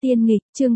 Tiên nghịch, chương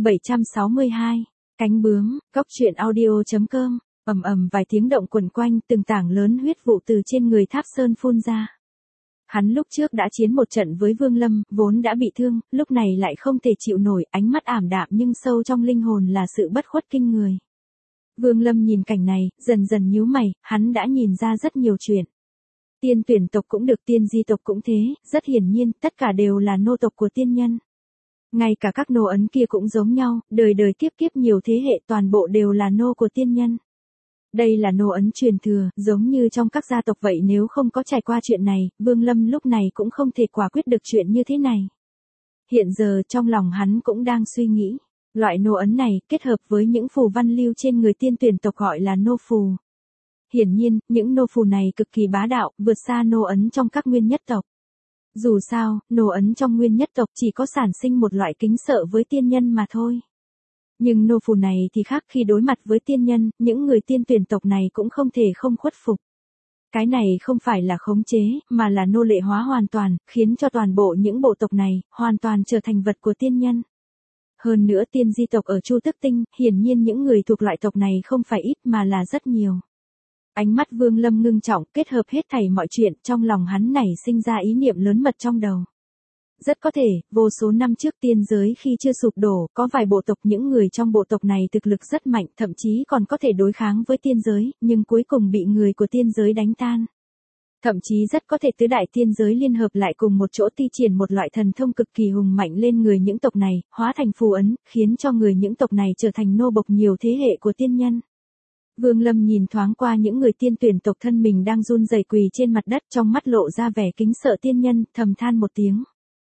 762. Cánh bướm, Cóc truyện audio.com. Ầm ầm vài tiếng động quần quanh, từng tảng lớn huyết vụ từ trên người Tháp Sơn phun ra. Hắn lúc trước đã chiến một trận với Vương Lâm, vốn đã bị thương, lúc này lại không thể chịu nổi, ánh mắt ảm đạm nhưng sâu trong linh hồn là sự bất khuất kinh người. Vương Lâm nhìn cảnh này, dần dần nhíu mày, hắn đã nhìn ra rất nhiều chuyện. Tiên tuyển tộc cũng được, tiên di tộc cũng thế, rất hiển nhiên, tất cả đều là nô tộc của tiên nhân. Ngay cả các nô ấn kia cũng giống nhau, đời đời kiếp kiếp nhiều thế hệ toàn bộ đều là nô của tiên nhân. Đây là nô ấn truyền thừa, giống như trong các gia tộc vậy, nếu không có trải qua chuyện này, Vương Lâm lúc này cũng không thể quả quyết được chuyện như thế này. Hiện giờ trong lòng hắn cũng đang suy nghĩ, loại nô ấn này kết hợp với những phù văn lưu trên người tiên tuyển tộc gọi là nô phù. Hiển nhiên, những nô phù này cực kỳ bá đạo, vượt xa nô ấn trong các nguyên nhất tộc. Dù sao, nô ấn trong nguyên nhất tộc chỉ có sản sinh một loại kính sợ với tiên nhân mà thôi. Nhưng nô phù này thì khác, khi đối mặt với tiên nhân, những người tiên tuyển tộc này cũng không thể không khuất phục. Cái này không phải là khống chế, mà là nô lệ hóa hoàn toàn, khiến cho toàn bộ những bộ tộc này, hoàn toàn trở thành vật của tiên nhân. Hơn nữa tiên di tộc ở Chu Tức Tinh, hiển nhiên những người thuộc loại tộc này không phải ít mà là rất nhiều. Ánh mắt Vương Lâm ngưng trọng, kết hợp hết thảy mọi chuyện, trong lòng hắn nảy sinh ra ý niệm lớn mật trong đầu. Rất có thể, vô số năm trước tiên giới khi chưa sụp đổ, có vài bộ tộc, những người trong bộ tộc này thực lực rất mạnh, thậm chí còn có thể đối kháng với tiên giới, nhưng cuối cùng bị người của tiên giới đánh tan. Thậm chí rất có thể tứ đại tiên giới liên hợp lại cùng một chỗ thi triển một loại thần thông cực kỳ hùng mạnh lên người những tộc này, hóa thành phù ấn, khiến cho người những tộc này trở thành nô bộc nhiều thế hệ của tiên nhân. Vương Lâm nhìn thoáng qua những người tiên tuyển tộc, thân mình đang run rẩy quỳ trên mặt đất, trong mắt lộ ra vẻ kính sợ tiên nhân, thầm than một tiếng.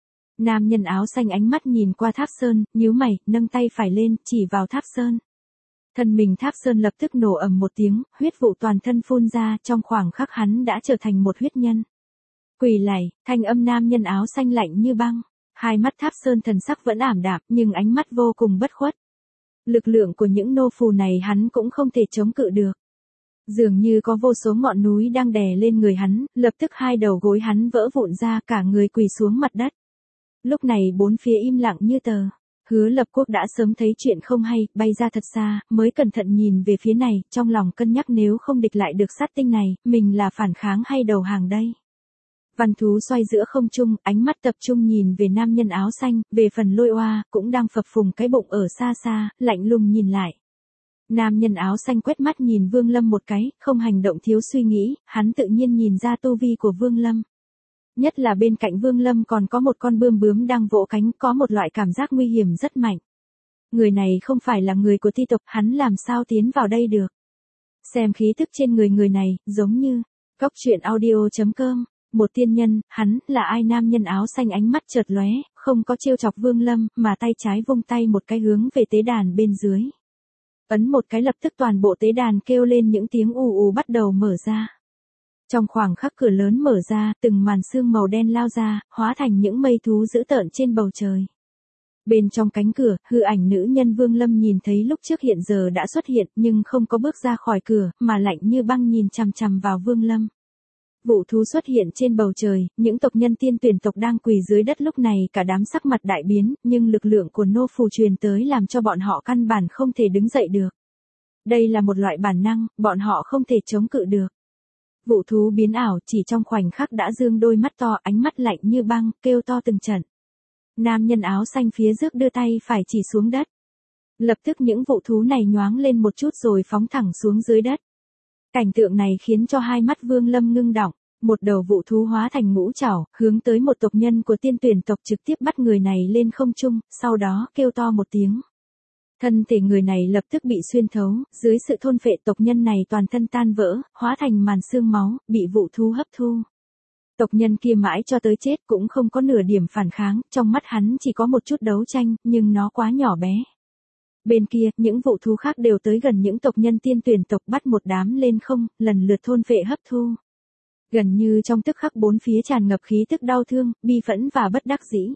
Nam nhân áo xanh ánh mắt nhìn qua Tháp Sơn, nhíu mày, nâng tay phải lên, chỉ vào Tháp Sơn. Thân mình Tháp Sơn lập tức nổ ầm một tiếng, huyết vụ toàn thân phun ra, trong khoảng khắc hắn đã trở thành một huyết nhân. Quỳ lạy, thanh âm nam nhân áo xanh lạnh như băng. Hai mắt Tháp Sơn thần sắc vẫn ảm đạm, nhưng ánh mắt vô cùng bất khuất. Lực lượng của những nô phù này hắn cũng không thể chống cự được. Dường như có vô số ngọn núi đang đè lên người hắn, lập tức hai đầu gối hắn vỡ vụn ra, cả người quỳ xuống mặt đất. Lúc này bốn phía im lặng như tờ. Hứa Lập Quốc đã sớm thấy chuyện không hay, bay ra thật xa, mới cẩn thận nhìn về phía này, trong lòng cân nhắc nếu không địch lại được sát tinh này, mình là phản kháng hay đầu hàng đây. Văn thú xoay giữa không trung, ánh mắt tập trung nhìn về nam nhân áo xanh, về phần Lôi Oa, cũng đang phập phùng cái bụng ở xa xa, lạnh lùng nhìn lại. Nam nhân áo xanh quét mắt nhìn Vương Lâm một cái, không hành động thiếu suy nghĩ, hắn tự nhiên nhìn ra tu vi của Vương Lâm. Nhất là bên cạnh Vương Lâm còn có một con bươm bướm đang vỗ cánh, có một loại cảm giác nguy hiểm rất mạnh. Người này không phải là người của ti tộc, hắn làm sao tiến vào đây được. Xem khí thức trên người này, giống như Cóc truyện audio.com. Một tiên nhân, hắn là ai? Nam nhân áo xanh ánh mắt chợt lóe, không có trêu chọc Vương Lâm, mà tay trái vung tay một cái hướng về tế đàn bên dưới. Ấn một cái lập tức toàn bộ tế đàn kêu lên những tiếng ù ù bắt đầu mở ra. Trong khoảng khắc cửa lớn mở ra, từng màn sương màu đen lao ra, hóa thành những mây thú dữ tợn trên bầu trời. Bên trong cánh cửa, hư ảnh nữ nhân Vương Lâm nhìn thấy lúc trước hiện giờ đã xuất hiện, nhưng không có bước ra khỏi cửa, mà lạnh như băng nhìn chằm chằm vào Vương Lâm. Vụ thú xuất hiện trên bầu trời, những tộc nhân tiên tuyển tộc đang quỳ dưới đất lúc này cả đám sắc mặt đại biến, nhưng lực lượng của nô phù truyền tới làm cho bọn họ căn bản không thể đứng dậy được. Đây là một loại bản năng, bọn họ không thể chống cự được. Vụ thú biến ảo chỉ trong khoảnh khắc đã dương đôi mắt to, ánh mắt lạnh như băng, kêu to từng trận. Nam nhân áo xanh phía trước đưa tay phải chỉ xuống đất. Lập tức những vụ thú này nhoáng lên một chút rồi phóng thẳng xuống dưới đất. Cảnh tượng này khiến cho hai mắt Vương Lâm ngưng đọng, một đầu vụ thú hóa thành ngũ trảo, hướng tới một tộc nhân của tiên tuyển tộc trực tiếp bắt người này lên không trung, sau đó kêu to một tiếng. Thân thể người này lập tức bị xuyên thấu, dưới sự thôn phệ tộc nhân này toàn thân tan vỡ, hóa thành màn xương máu, bị vụ thú hấp thu. Tộc nhân kia mãi cho tới chết cũng không có nửa điểm phản kháng, trong mắt hắn chỉ có một chút đấu tranh, nhưng nó quá nhỏ bé. Bên kia, những vụ thú khác đều tới gần những tộc nhân tiên tuyển tộc, bắt một đám lên không, lần lượt thôn phệ hấp thu. Gần như trong tức khắc bốn phía tràn ngập khí tức đau thương, bi phẫn và bất đắc dĩ.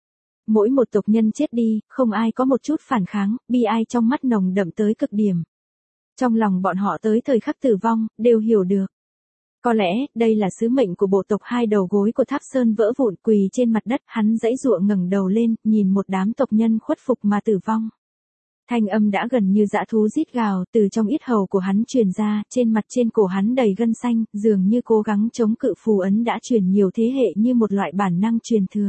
Mỗi một tộc nhân chết đi, không ai có một chút phản kháng, bi ai trong mắt nồng đậm tới cực điểm. Trong lòng bọn họ tới thời khắc tử vong, đều hiểu được. Có lẽ, đây là sứ mệnh của bộ tộc. Hai đầu gối của Tháp Sơn vỡ vụn, quỳ trên mặt đất, hắn giãy giụa ngẩng đầu lên, nhìn một đám tộc nhân khuất phục mà tử vong. Thanh âm đã gần như dã thú rít gào, từ trong yết hầu của hắn truyền ra, trên mặt trên cổ hắn đầy gân xanh, dường như cố gắng chống cự phù ấn đã truyền nhiều thế hệ như một loại bản năng truyền thừa.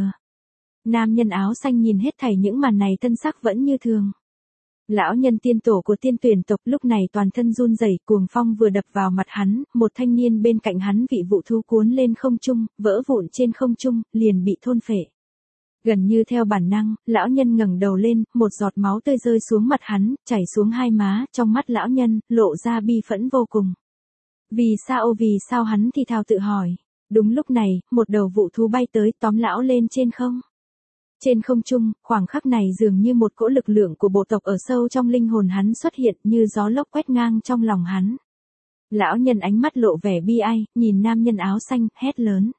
Nam nhân áo xanh nhìn hết thảy những màn này, thân sắc vẫn như thường. Lão nhân tiên tổ của tiên tuyển tộc lúc này toàn thân run rẩy, cuồng phong vừa đập vào mặt hắn, một thanh niên bên cạnh hắn vị vụ thú cuốn lên không trung, vỡ vụn trên không trung, liền bị thôn phệ. Gần như theo bản năng, lão nhân ngẩng đầu lên, một giọt máu tươi rơi xuống mặt hắn, chảy xuống hai má, trong mắt lão nhân, lộ ra bi phẫn vô cùng. Vì sao hắn thì thào tự hỏi. Đúng lúc này, một đầu vụ thú bay tới tóm lão lên trên không. Trên không trung, khoảng khắc này dường như một cỗ lực lượng của bộ tộc ở sâu trong linh hồn hắn xuất hiện như gió lốc quét ngang trong lòng hắn. Lão nhân ánh mắt lộ vẻ bi ai, nhìn nam nhân áo xanh, hét lớn.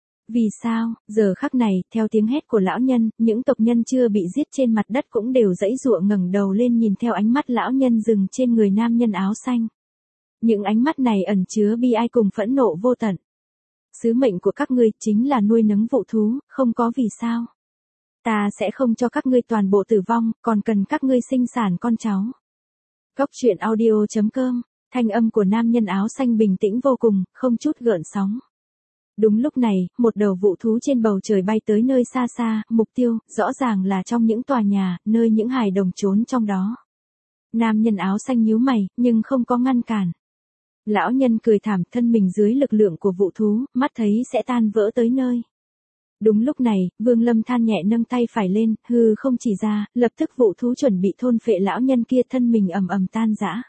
Vì sao, giờ khắc này, theo tiếng hét của lão nhân, những tộc nhân chưa bị giết trên mặt đất cũng đều giãy giụa ngẩng đầu lên nhìn theo ánh mắt lão nhân dừng trên người nam nhân áo xanh. Những ánh mắt này ẩn chứa bi ai cùng phẫn nộ vô tận. Sứ mệnh của các ngươi chính là nuôi nấng vụ thú, không có vì sao. Ta sẽ không cho các ngươi toàn bộ tử vong, còn cần các ngươi sinh sản con cháu. Góc truyện audio.com, thanh âm của nam nhân áo xanh bình tĩnh vô cùng, không chút gợn sóng. Đúng lúc này, một đầu vụ thú trên bầu trời bay tới nơi xa xa, mục tiêu, rõ ràng là trong những tòa nhà, nơi những hài đồng trốn trong đó. Nam nhân áo xanh nhíu mày, nhưng không có ngăn cản. Lão nhân cười thảm, thân mình dưới lực lượng của vụ thú, mắt thấy sẽ tan vỡ tới nơi. Đúng lúc này, Vương Lâm than nhẹ nâng tay phải lên, hư không chỉ ra, lập tức vụ thú chuẩn bị thôn phệ lão nhân kia, thân mình ầm ầm tan rã.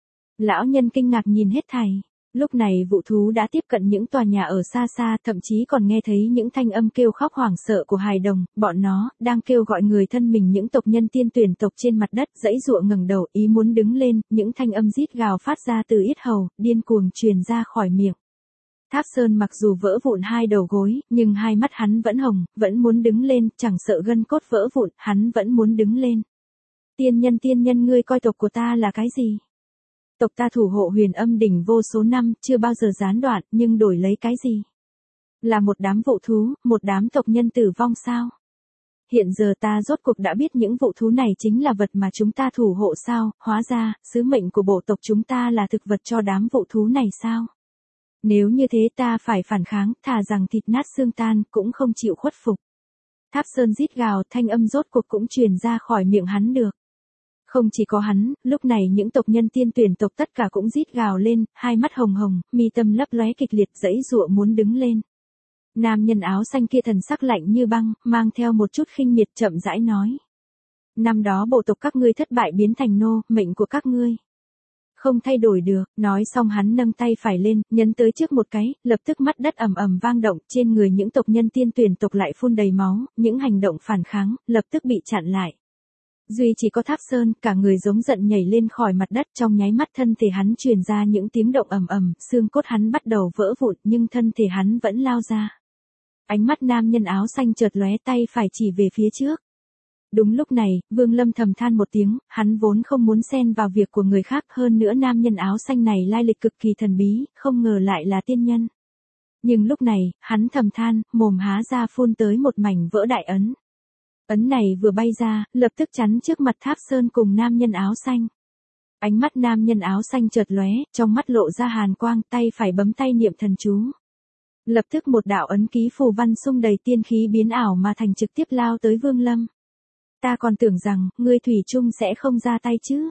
Lão nhân kinh ngạc nhìn hết thảy. Lúc này vụ thú đã tiếp cận những tòa nhà ở xa xa, thậm chí còn nghe thấy những thanh âm kêu khóc hoảng sợ của hài đồng, bọn nó đang kêu gọi người thân mình. Những tộc nhân tiên tuyển tộc trên mặt đất giãy giụa ngẩng đầu, ý muốn đứng lên, những thanh âm rít gào phát ra từ yết hầu, điên cuồng truyền ra khỏi miệng. Tháp Sơn mặc dù vỡ vụn hai đầu gối, nhưng hai mắt hắn vẫn hồng, vẫn muốn đứng lên, chẳng sợ gân cốt vỡ vụn, hắn vẫn muốn đứng lên. Tiên nhân, ngươi coi tộc của ta là cái gì? Tộc ta thủ hộ Huyền Âm đỉnh vô số năm, chưa bao giờ gián đoạn, nhưng đổi lấy cái gì? Là một đám vụ thú, một đám tộc nhân tử vong sao? Hiện giờ ta rốt cuộc đã biết những vụ thú này chính là vật mà chúng ta thủ hộ sao, hóa ra, sứ mệnh của bộ tộc chúng ta là thực vật cho đám vụ thú này sao? Nếu như thế ta phải phản kháng, thà rằng thịt nát xương tan, cũng không chịu khuất phục. Tháp Sơn rít gào, thanh âm rốt cuộc cũng truyền ra khỏi miệng hắn được. Không chỉ có hắn, lúc này những tộc nhân tiên tuyển tộc tất cả cũng rít gào lên, hai mắt hồng hồng, mi tâm lấp lóe kịch liệt, giãy giụa muốn đứng lên. Nam nhân áo xanh kia thần sắc lạnh như băng, mang theo một chút khinh miệt, chậm rãi nói. Năm đó bộ tộc các ngươi thất bại biến thành nô, mệnh của các ngươi không thay đổi được. Nói xong hắn nâng tay phải lên, nhấn tới trước một cái, lập tức mắt đất ầm ầm vang động, trên người những tộc nhân tiên tuyển tộc lại phun đầy máu, những hành động phản kháng, lập tức bị chặn lại. Duy chỉ có Tháp Sơn, cả người giống giận nhảy lên khỏi mặt đất, trong nháy mắt thân thể hắn truyền ra những tiếng động ầm ầm, xương cốt hắn bắt đầu vỡ vụn, nhưng thân thể hắn vẫn lao ra. Ánh mắt nam nhân áo xanh chợt lóe, tay phải chỉ về phía trước. Đúng lúc này, Vương Lâm thầm than một tiếng, hắn vốn không muốn xen vào việc của người khác, hơn nữa nam nhân áo xanh này lai lịch cực kỳ thần bí, không ngờ lại là tiên nhân. Nhưng lúc này, hắn thầm than, mồm há ra phun tới một mảnh vỡ đại ấn. Ấn này vừa bay ra, lập tức chắn trước mặt Tháp Sơn cùng nam nhân áo xanh. Ánh mắt nam nhân áo xanh chợt lóe, trong mắt lộ ra hàn quang, tay phải bấm tay niệm thần chú. Lập tức một đạo ấn ký phù văn xung đầy tiên khí biến ảo mà thành trực tiếp lao tới Vương Lâm. Ta còn tưởng rằng, ngươi thủy chung sẽ không ra tay chứ.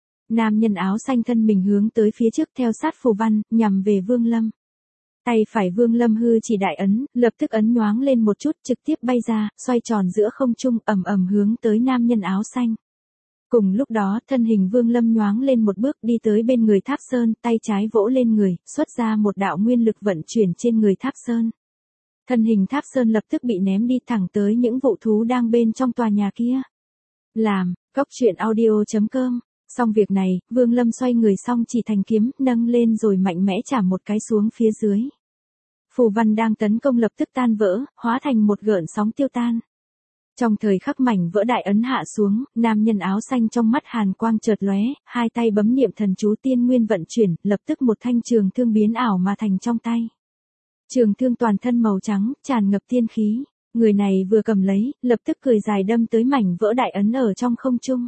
Nam nhân áo xanh thân mình hướng tới phía trước theo sát phù văn, nhằm về Vương Lâm. Tay phải Vương Lâm hư chỉ đại ấn, lập tức ấn nhoáng lên một chút, trực tiếp bay ra, xoay tròn giữa không trung, ầm ầm hướng tới nam nhân áo xanh. Cùng lúc đó, thân hình Vương Lâm nhoáng lên một bước đi tới bên người Tháp Sơn, tay trái vỗ lên người, xuất ra một đạo nguyên lực vận chuyển trên người Tháp Sơn. Thân hình Tháp Sơn lập tức bị ném đi thẳng tới những vụ thú đang bên trong tòa nhà kia. Làm, góc truyện audio.com. Xong việc này, Vương Lâm xoay người xong chỉ thành kiếm, nâng lên rồi mạnh mẽ chạm một cái xuống phía dưới. Phù văn đang tấn công lập tức tan vỡ, hóa thành một gợn sóng tiêu tan. Trong thời khắc mảnh vỡ đại ấn hạ xuống, nam nhân áo xanh trong mắt hàn quang chợt lóe, hai tay bấm niệm thần chú tiên nguyên vận chuyển, lập tức một thanh trường thương biến ảo mà thành trong tay. Trường thương toàn thân màu trắng, tràn ngập tiên khí, người này vừa cầm lấy, lập tức cười dài đâm tới mảnh vỡ đại ấn ở trong không trung.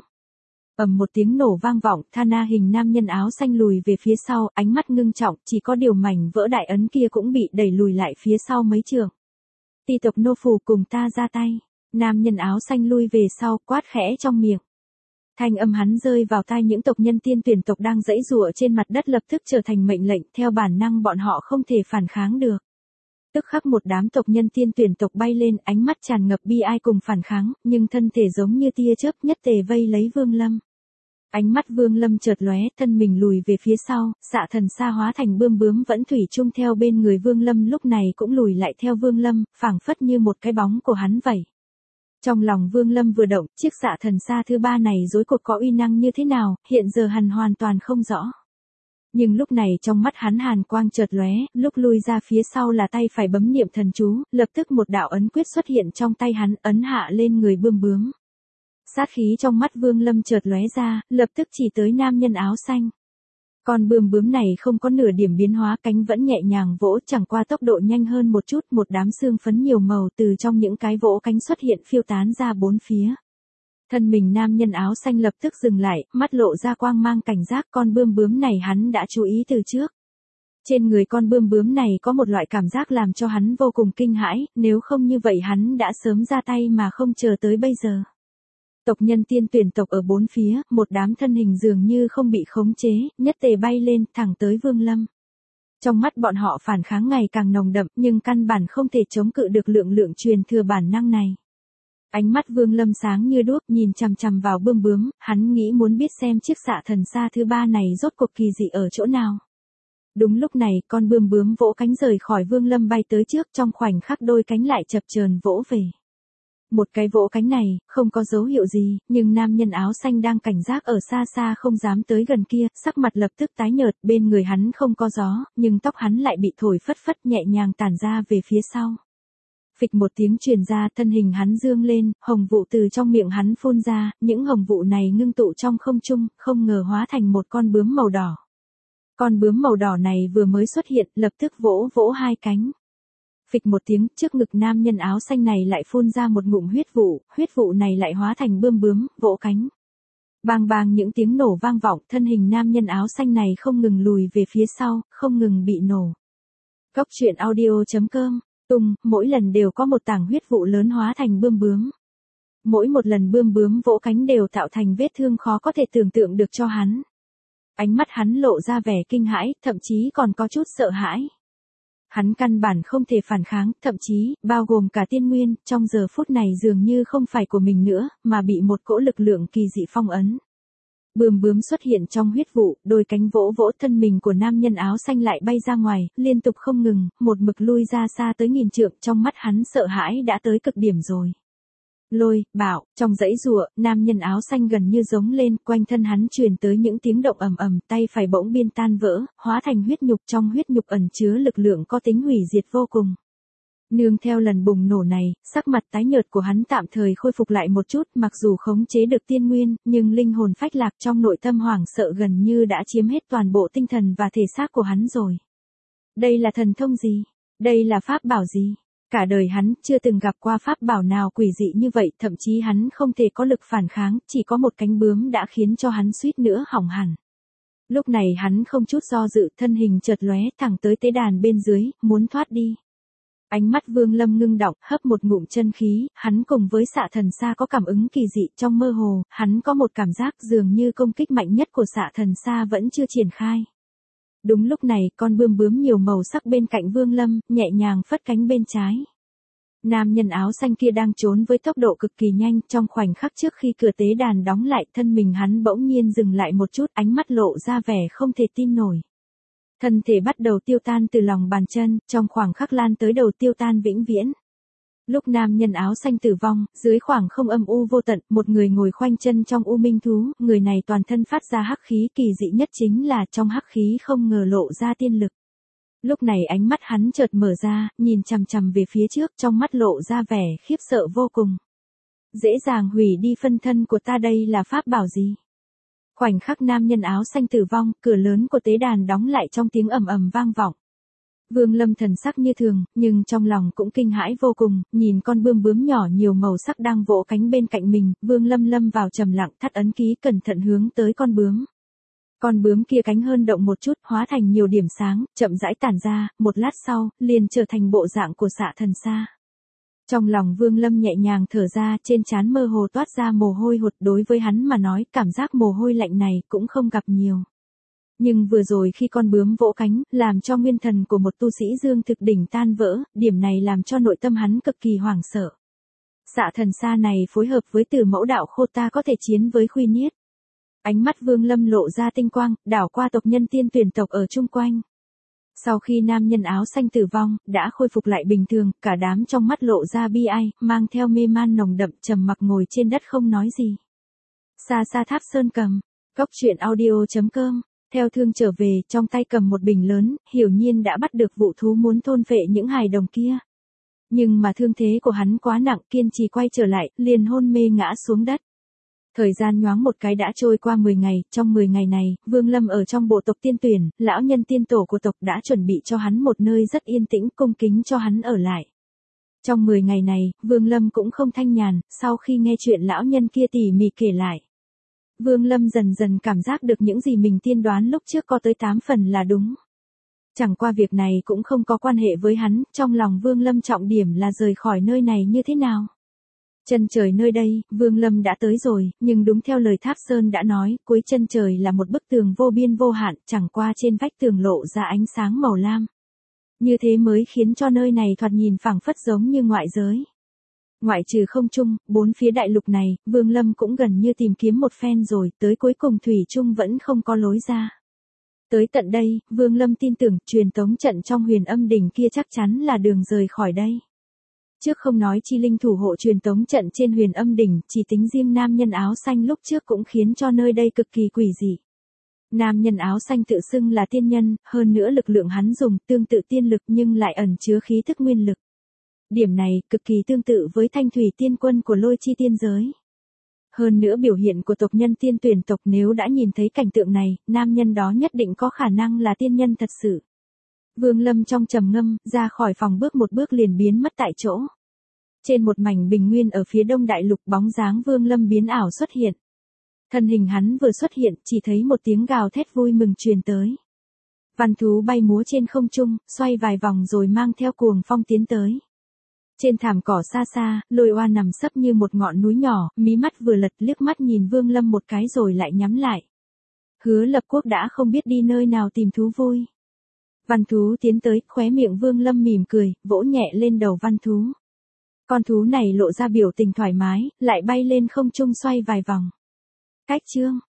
Ầm một tiếng nổ vang vọng, Thana hình nam nhân áo xanh lùi về phía sau, ánh mắt ngưng trọng, chỉ có điều mảnh vỡ đại ấn kia cũng bị đẩy lùi lại phía sau mấy trượng. Ti tộc nô phù cùng ta ra tay. Nam nhân áo xanh lui về sau, quát khẽ trong miệng. Thanh âm hắn rơi vào tai những tộc nhân tiên tuyển tộc đang giãy giụa trên mặt đất lập tức trở thành mệnh lệnh, theo bản năng bọn họ không thể phản kháng được. Tức khắc một đám tộc nhân tiên tuyển tộc bay lên, ánh mắt tràn ngập bi ai cùng phản kháng, nhưng thân thể giống như tia chớp nhất tề vây lấy Vương Lâm. Ánh mắt Vương Lâm chợt lóe, thân mình lùi về phía sau, Xạ Thần Sa hóa thành bươm bướm vẫn thủy chung theo bên người Vương Lâm lúc này cũng lùi lại theo Vương Lâm, phảng phất như một cái bóng của hắn vậy. Trong lòng Vương Lâm vừa động, chiếc Xạ Thần Sa thứ ba này rốt cuộc có uy năng như thế nào, hiện giờ hắn hoàn toàn không rõ. Nhưng lúc này trong mắt hắn hàn quang chợt lóe, lúc lui ra phía sau là tay phải bấm niệm thần chú, lập tức một đạo ấn quyết xuất hiện trong tay hắn, ấn hạ lên người bươm bướm. Sát khí trong mắt Vương Lâm chợt lóe ra, lập tức chỉ tới nam nhân áo xanh. Con bươm bướm này không có nửa điểm biến hóa, cánh vẫn nhẹ nhàng vỗ, chẳng qua tốc độ nhanh hơn một chút, một đám xương phấn nhiều màu từ trong những cái vỗ cánh xuất hiện phiêu tán ra bốn phía. Thân mình nam nhân áo xanh lập tức dừng lại, mắt lộ ra quang mang cảnh giác, con bươm bướm này hắn đã chú ý từ trước. Trên người con bươm bướm này có một loại cảm giác làm cho hắn vô cùng kinh hãi, nếu không như vậy hắn đã sớm ra tay mà không chờ tới bây giờ. Tộc nhân tiên tuyển tộc ở bốn phía, một đám thân hình dường như không bị khống chế, nhất tề bay lên, thẳng tới Vương Lâm. Trong mắt bọn họ phản kháng ngày càng nồng đậm, nhưng căn bản không thể chống cự được lượng truyền thừa bản năng này. Ánh mắt Vương Lâm sáng như đuốc, nhìn chằm chằm vào bươm bướm, hắn nghĩ muốn biết xem chiếc Xạ Thần Sa thứ ba này rốt cuộc kỳ dị ở chỗ nào. Đúng lúc này, con bươm bướm vỗ cánh rời khỏi Vương Lâm bay tới trước, trong khoảnh khắc đôi cánh lại chập chờn vỗ về. Một cái vỗ cánh này, không có dấu hiệu gì, nhưng nam nhân áo xanh đang cảnh giác ở xa xa không dám tới gần kia, sắc mặt lập tức tái nhợt, bên người hắn không có gió, nhưng tóc hắn lại bị thổi phất phất nhẹ nhàng tản ra về phía sau. Phịch một tiếng truyền ra, thân hình hắn dương lên, hồng vụ từ trong miệng hắn phun ra, những hồng vụ này ngưng tụ trong không trung, không ngờ hóa thành một con bướm màu đỏ. Con bướm màu đỏ này vừa mới xuất hiện, lập tức vỗ vỗ hai cánh. Phịch một tiếng, trước ngực nam nhân áo xanh này lại phun ra một ngụm huyết vụ này lại hóa thành bươm bướm, vỗ cánh. Bang bang những tiếng nổ vang vọng, thân hình nam nhân áo xanh này không ngừng lùi về phía sau, không ngừng bị nổ. Góc truyện audio.com, mỗi lần đều có một tảng huyết vụ lớn hóa thành bươm bướm. Mỗi một lần bươm bướm vỗ cánh đều tạo thành vết thương khó có thể tưởng tượng được cho hắn. Ánh mắt hắn lộ ra vẻ kinh hãi, thậm chí còn có chút sợ hãi. Hắn căn bản không thể phản kháng, thậm chí, bao gồm cả tiên nguyên, trong giờ phút này dường như không phải của mình nữa, mà bị một cỗ lực lượng kỳ dị phong ấn. Bươm bướm xuất hiện trong huyết vụ, đôi cánh vỗ vỗ, thân mình của nam nhân áo xanh lại bay ra ngoài, liên tục không ngừng, một mực lui ra xa tới nghìn trượng, trong mắt hắn sợ hãi đã tới cực điểm rồi. Lôi, bảo, trong dãy rùa, nam nhân áo xanh gần như giống lên, quanh thân hắn truyền tới những tiếng động ầm ầm, tay phải bỗng biên tan vỡ, hóa thành huyết nhục, trong huyết nhục ẩn chứa lực lượng có tính hủy diệt vô cùng. Nương theo lần bùng nổ này, sắc mặt tái nhợt của hắn tạm thời khôi phục lại một chút, mặc dù khống chế được tiên nguyên, nhưng linh hồn phách lạc trong nội tâm hoảng sợ gần như đã chiếm hết toàn bộ tinh thần và thể xác của hắn rồi. Đây là thần thông gì? Đây là pháp bảo gì? Cả đời hắn chưa từng gặp qua pháp bảo nào quỷ dị như vậy, thậm chí hắn không thể có lực phản kháng, chỉ có một cánh bướm đã khiến cho hắn suýt nữa hỏng hẳn. Lúc này hắn không chút do dự, thân hình chợt lóe thẳng tới tế đàn bên dưới, muốn thoát đi. Ánh mắt Vương Lâm ngưng đọng, hấp một ngụm chân khí, hắn cùng với Xạ Thần Sa có cảm ứng kỳ dị, trong mơ hồ, hắn có một cảm giác dường như công kích mạnh nhất của Xạ Thần Sa vẫn chưa triển khai. Đúng lúc này, con bươm bướm nhiều màu sắc bên cạnh Vương Lâm, nhẹ nhàng phất cánh bên trái. Nam nhân áo xanh kia đang trốn với tốc độ cực kỳ nhanh, trong khoảnh khắc trước khi cửa tế đàn đóng lại, thân mình hắn bỗng nhiên dừng lại một chút, ánh mắt lộ ra vẻ không thể tin nổi. Thân thể bắt đầu tiêu tan từ lòng bàn chân, trong khoảng khắc lan tới đầu tiêu tan vĩnh viễn. Lúc nam nhân áo xanh tử vong, dưới khoảng không âm u vô tận, một người ngồi khoanh chân trong u minh thú, người này toàn thân phát ra hắc khí, kỳ dị nhất chính là trong hắc khí không ngờ lộ ra tiên lực. Lúc này ánh mắt hắn chợt mở ra, nhìn chằm chằm về phía trước, trong mắt lộ ra vẻ khiếp sợ vô cùng. dễ dàng hủy đi phân thân của ta, đây là pháp bảo gì? Khoảnh khắc nam nhân áo xanh tử vong, cửa lớn của tế đàn đóng lại trong tiếng ầm ầm vang vọng. Vương Lâm thần sắc như thường, nhưng trong lòng cũng kinh hãi vô cùng, nhìn con bươm bướm nhỏ nhiều màu sắc đang vỗ cánh bên cạnh mình, Vương Lâm lâm vào trầm lặng, thắt ấn ký cẩn thận hướng tới con bướm. Con bướm kia cánh hơn động một chút, hóa thành nhiều điểm sáng, chậm rãi tản ra, một lát sau, liền trở thành bộ dạng của Xạ Thần Sa. Trong lòng Vương Lâm nhẹ nhàng thở ra, trên trán mơ hồ toát ra mồ hôi hột, đối với hắn mà nói, cảm giác mồ hôi lạnh này cũng không gặp nhiều. Nhưng vừa rồi khi con bướm vỗ cánh, làm cho nguyên thần của một tu sĩ dương thực đỉnh tan vỡ, điểm này làm cho nội tâm hắn cực kỳ hoảng sợ. Xạ Thần Sa này phối hợp với Tử Mẫu Đạo Khô ta có thể chiến với Khuy Niết. Ánh mắt Vương Lâm lộ ra tinh quang, đảo qua tộc nhân tiên tuyển tộc ở chung quanh. Sau khi nam nhân áo xanh tử vong, đã khôi phục lại bình thường, cả đám trong mắt lộ ra bi ai, mang theo mê man nồng đậm, trầm mặc ngồi trên đất không nói gì. Xa xa Tháp Sơn Cầm, Cốc Truyện Audio.com, theo thương trở về, trong tay cầm một bình lớn, hiển nhiên đã bắt được vụ thú muốn thôn phệ những hài đồng kia. Nhưng mà thương thế của hắn quá nặng, kiên trì quay trở lại, liền hôn mê ngã xuống đất. Thời gian nhoáng một cái đã trôi qua 10 ngày, trong 10 ngày này, Vương Lâm ở trong bộ tộc tiên tuyển, lão nhân tiên tổ của tộc đã chuẩn bị cho hắn một nơi rất yên tĩnh, cung kính cho hắn ở lại. Trong 10 ngày này, Vương Lâm cũng không thanh nhàn, sau khi nghe chuyện lão nhân kia tỉ mỉ kể lại. Vương Lâm dần dần cảm giác được những gì mình tiên đoán lúc trước có tới 8 phần là đúng. Chẳng qua việc này cũng không có quan hệ với hắn, trong lòng Vương Lâm trọng điểm là rời khỏi nơi này như thế nào. Chân trời nơi đây, Vương Lâm đã tới rồi, nhưng đúng theo lời Tháp Sơn đã nói, cuối chân trời là một bức tường vô biên vô hạn, chẳng qua trên vách tường lộ ra ánh sáng màu lam. Như thế mới khiến cho nơi này thoạt nhìn phảng phất giống như ngoại giới. Ngoại trừ không trung, bốn phía đại lục này, Vương Lâm cũng gần như tìm kiếm một phen rồi, tới cuối cùng thủy chung vẫn không có lối ra. Tới tận đây, Vương Lâm tin tưởng, truyền tống trận trong Huyền Âm Đỉnh kia chắc chắn là đường rời khỏi đây. Trước không nói chi linh thủ hộ truyền tống trận trên Huyền Âm Đỉnh, chỉ tính riêng nam nhân áo xanh lúc trước cũng khiến cho nơi đây cực kỳ quỷ dị. Nam nhân áo xanh tự xưng là tiên nhân, hơn nữa lực lượng hắn dùng tương tự tiên lực nhưng lại ẩn chứa khí thức nguyên lực. Điểm này cực kỳ tương tự với Thanh Thủy Tiên Quân của Lôi Chi tiên giới. Hơn nữa biểu hiện của tộc nhân tiên tuyển tộc, nếu đã nhìn thấy cảnh tượng này, nam nhân đó nhất định có khả năng là tiên nhân thật sự. Vương Lâm trong trầm ngâm, ra khỏi phòng bước một bước liền biến mất tại chỗ. Trên một mảnh bình nguyên ở phía đông đại lục, bóng dáng Vương Lâm biến ảo xuất hiện. Thân hình hắn vừa xuất hiện, chỉ thấy một tiếng gào thét vui mừng truyền tới. Văn thú bay múa trên không trung, xoay vài vòng rồi mang theo cuồng phong tiến tới. Trên thảm cỏ xa xa, Lôi Oa nằm sấp như một ngọn núi nhỏ, mí mắt vừa lật, liếc mắt nhìn Vương Lâm một cái rồi lại nhắm lại. Hứa Lập Quốc đã không biết đi nơi nào tìm thú vui. Văn thú tiến tới, khóe miệng Vương Lâm mỉm cười, vỗ nhẹ lên đầu văn thú. Con thú này lộ ra biểu tình thoải mái, lại bay lên không trung xoay vài vòng. Cách chương